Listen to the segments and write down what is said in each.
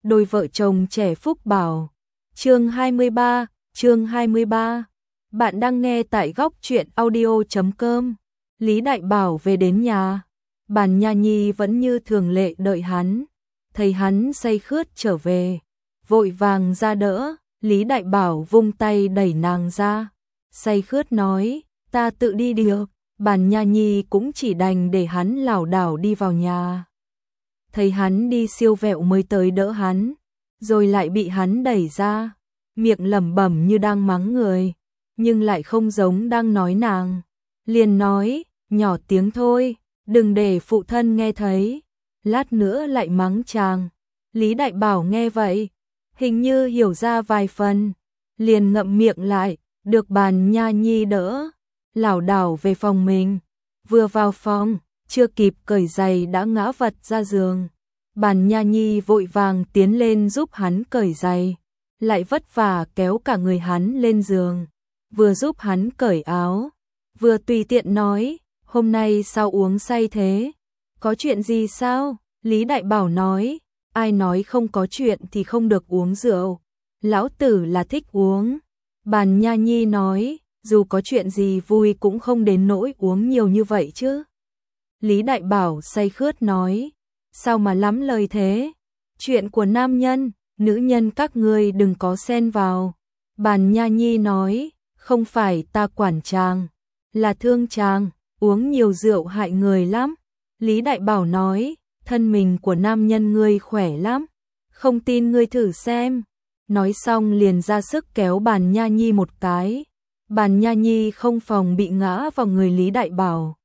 đôi vợ chồng trẻ Phúc Bảo. Chương 23. Bạn đang nghe tại góc truyện audio.com. Lý Đại Bảo về đến nhà, Bàn Nha Nhi vẫn như thường lệ đợi hắn. Thấy hắn say khướt trở về, vội vàng ra đỡ. Lý Đại Bảo vung tay đẩy nàng ra, say khướt nói, ta tự đi được. Bàn Nha Nhi cũng chỉ đành để hắn lảo đảo đi vào nhà. Thấy hắn đi siêu vẹo mới tới đỡ hắn, rồi lại bị hắn đẩy ra, miệng lẩm bẩm như đang mắng người, nhưng lại không giống đang nói nàng. Liền nói, nhỏ tiếng thôi, đừng để phụ thân nghe thấy, lát nữa lại mắng chàng. Lý Đại Bảo nghe vậy, hình như hiểu ra vài phần, liền ngậm miệng lại, được Bàn Nha Nhi đỡ, lảo đảo về phòng mình. Vừa vào phòng, chưa kịp cởi giày đã ngã vật ra giường. Bàn Nha Nhi vội vàng tiến lên giúp hắn cởi giày, lại vất vả kéo cả người hắn lên giường, vừa giúp hắn cởi áo, vừa tùy tiện nói, hôm nay sao uống say thế? Có chuyện gì sao? Lý Đại Bảo nói, ai nói không có chuyện thì không được uống rượu, lão tử là thích uống. Bàn Nha Nhi nói, dù có chuyện gì vui cũng không đến nỗi uống nhiều như vậy chứ. Lý Đại Bảo say khướt nói, sao mà lắm lời thế? Chuyện của nam nhân, nữ nhân các ngươi đừng có xen vào. Bàn Nha Nhi nói, không phải ta quản chàng, là thương chàng, uống nhiều rượu hại người lắm. Lý Đại Bảo nói, thân mình của nam nhân ngươi khỏe lắm, không tin ngươi thử xem. Nói xong liền ra sức kéo Bàn Nha Nhi một cái. Bàn Nha Nhi không phòng bị ngã vào người Lý Đại Bảo,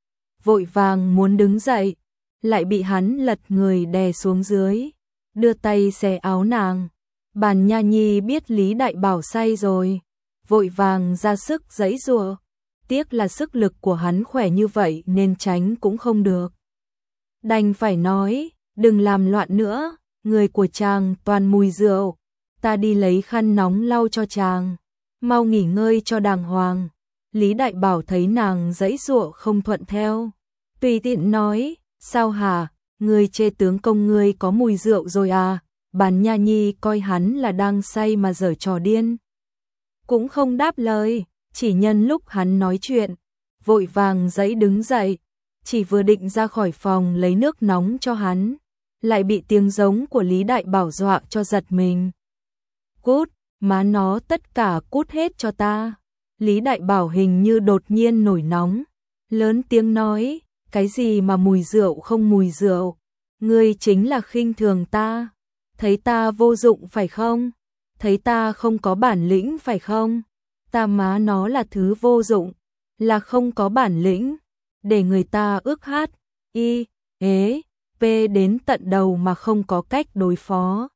vội vàng muốn đứng dậy, lại bị hắn lật người đè xuống dưới, đưa tay xé áo nàng. Bàn Nha Nhi biết Lý Đại Bảo say rồi, vội vàng ra sức giãy giụa, tiếc là sức lực của hắn khỏe như vậy nên tránh cũng không được. Đành phải nói, đừng làm loạn nữa, người của chàng toàn mùi rượu, ta đi lấy khăn nóng lau cho chàng, mau nghỉ ngơi cho đàng hoàng. Lý Đại Bảo thấy nàng giãy giụa không thuận theo, tùy tiện nói, sao hả, ngươi chê tướng công ngươi có mùi rượu rồi à? Bàn Nha Nhi coi hắn là đang say mà giở trò điên, cũng không đáp lời, chỉ nhân lúc hắn nói chuyện, vội vàng giãy đứng dậy, chỉ vừa định ra khỏi phòng lấy nước nóng cho hắn, lại bị tiếng giống của Lý Đại Bảo dọa cho giật mình. Cút, má nó tất cả cút hết cho ta. Lý Đại Bảo hình như đột nhiên nổi nóng, lớn tiếng nói, cái gì mà mùi rượu không mùi rượu, ngươi chính là khinh thường ta, thấy ta vô dụng phải không? Thấy ta không có bản lĩnh phải không? Ta má nó là thứ vô dụng, là không có bản lĩnh, để người ta ước hát, y, ế, p đến tận đầu mà không có cách đối phó.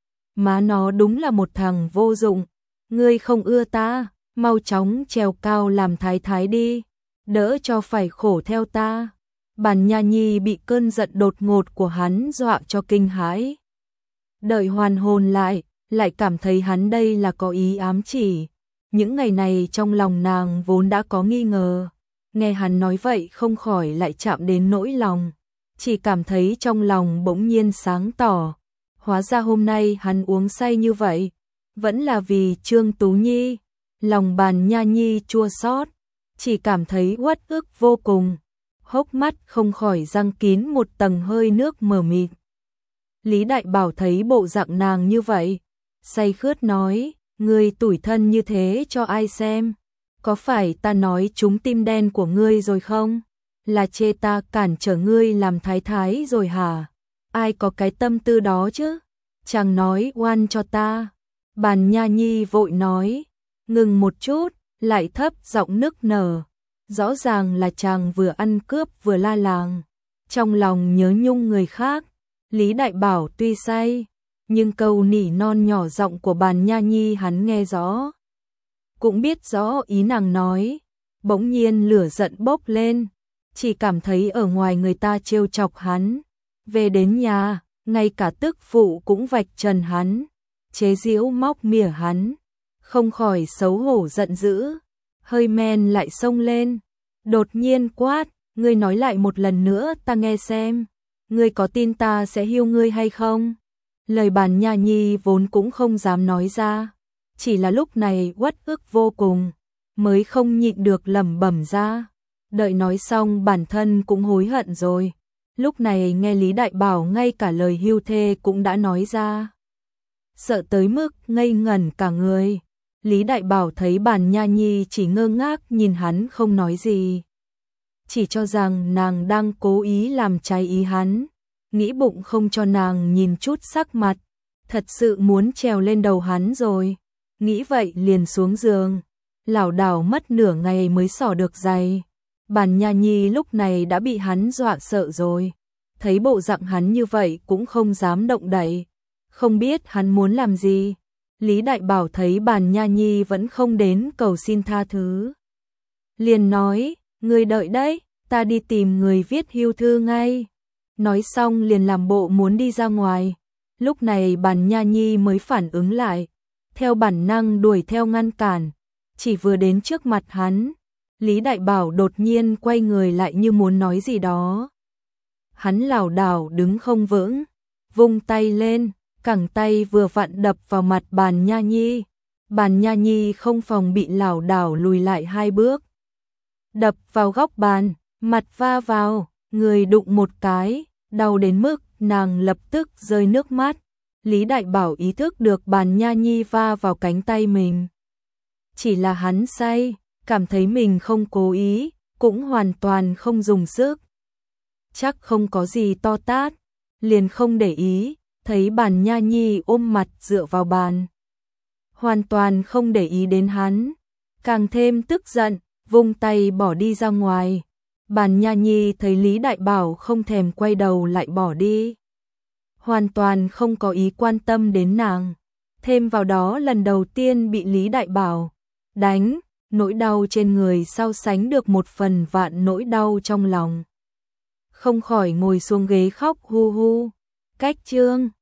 Má nó đúng là một thằng vô dụng, ngươi không ưa ta, mau chóng trèo cao làm thái thái đi, đỡ cho phải khổ theo ta. Bàn Nha Nhi bị cơn giận đột ngột của hắn dọa cho kinh hãi. Đợi hoàn hồn lại cảm thấy hắn đây là có ý ám chỉ. Những ngày này trong lòng nàng vốn đã có nghi ngờ, nghe hắn nói vậy không khỏi lại chạm đến nỗi lòng, chỉ cảm thấy trong lòng bỗng nhiên sáng tỏ. Hóa ra hôm nay hắn uống say như vậy, vẫn là vì Trương Tú Nhi. Lòng Bàn Nha Nhi chua xót, chỉ cảm thấy uất ức vô cùng, hốc mắt không khỏi giăng kín một tầng hơi nước mờ mịt. Lý Đại Bảo thấy bộ dạng nàng như vậy, say khướt nói, ngươi tủi thân như thế cho ai xem? Có phải ta nói trúng tim đen của ngươi rồi không? Là chê ta cản trở ngươi làm thái thái rồi hả? Ai có cái tâm tư đó chứ? Chàng nói oan cho ta. Bàn Nha Nhi vội nói, ngừng một chút, lại thấp giọng nức nở. Rõ ràng là chàng vừa ăn cướp vừa la làng, trong lòng nhớ nhung người khác. Lý Đại Bảo tuy say, nhưng câu nỉ non nhỏ giọng của Bàn Nha Nhi hắn nghe rõ, cũng biết rõ ý nàng nói. Bỗng nhiên lửa giận bốc lên, chỉ cảm thấy ở ngoài người ta trêu chọc hắn, về đến nhà, ngay cả tức phụ cũng vạch trần hắn, chế giễu móc mỉa hắn, không khỏi xấu hổ giận dữ, hơi men lại xông lên, đột nhiên quát, ngươi nói lại một lần nữa ta nghe xem, ngươi có tin ta sẽ hiêu ngươi hay không? Lời Bàn Nha Nhi vốn cũng không dám nói ra, chỉ là lúc này uất ức vô cùng, mới không nhịn được lẩm bẩm ra. Đợi nói xong bản thân cũng hối hận rồi. Lúc này nghe Lý Đại Bảo ngay cả lời hưu thê cũng đã nói ra. Sợ tới mức ngây ngẩn cả người. Lý Đại Bảo thấy Bàn Nha Nhi chỉ ngơ ngác nhìn hắn không nói gì. Chỉ cho rằng nàng đang cố ý làm trái ý hắn. Nghĩ bụng không cho nàng nhìn chút sắc mặt. Thật sự muốn trèo lên đầu hắn rồi. Nghĩ vậy liền xuống giường. Lảo đảo mất nửa ngày mới xỏ được giày. Bàn Nha Nhi lúc này đã bị hắn dọa sợ rồi. Thấy bộ dạng hắn như vậy cũng không dám động đậy. Không biết hắn muốn làm gì. Lý Đại Bảo thấy Bàn Nha Nhi vẫn không đến cầu xin tha thứ. Liền nói, ngươi đợi đấy, ta đi tìm người viết hưu thư ngay. Nói xong liền làm bộ muốn đi ra ngoài. Lúc này Bàn Nha Nhi mới phản ứng lại. Theo bản năng đuổi theo ngăn cản. Chỉ vừa đến trước mặt hắn. Lý Đại Bảo đột nhiên quay người lại như muốn nói gì đó. Hắn lảo đảo đứng không vững. Vung tay lên. Cẳng tay vừa vặn đập vào mặt Bàn Nha Nhi. Bàn Nha Nhi không phòng bị lảo đảo lùi lại 2 bước. Đập vào góc bàn, mặt va vào, người đụng một cái, đau đến mức nàng lập tức rơi nước mắt. Lý Đại Bảo ý thức được Bàn Nha Nhi va vào cánh tay mình. Chỉ là hắn say, cảm thấy mình không cố ý, cũng hoàn toàn không dùng sức. Chắc không có gì to tát, liền không để ý. Thấy Bàn Nha Nhi ôm mặt dựa vào bàn. Hoàn toàn không để ý đến hắn. Càng thêm tức giận, vung tay bỏ đi ra ngoài. Bàn Nha Nhi thấy Lý Đại Bảo không thèm quay đầu lại bỏ đi. Hoàn toàn không có ý quan tâm đến nàng. Thêm vào đó lần đầu tiên bị Lý Đại Bảo đánh, nỗi đau trên người so sánh được 1/1000 nỗi đau trong lòng. Không khỏi ngồi xuống ghế khóc hu hu. Cách chương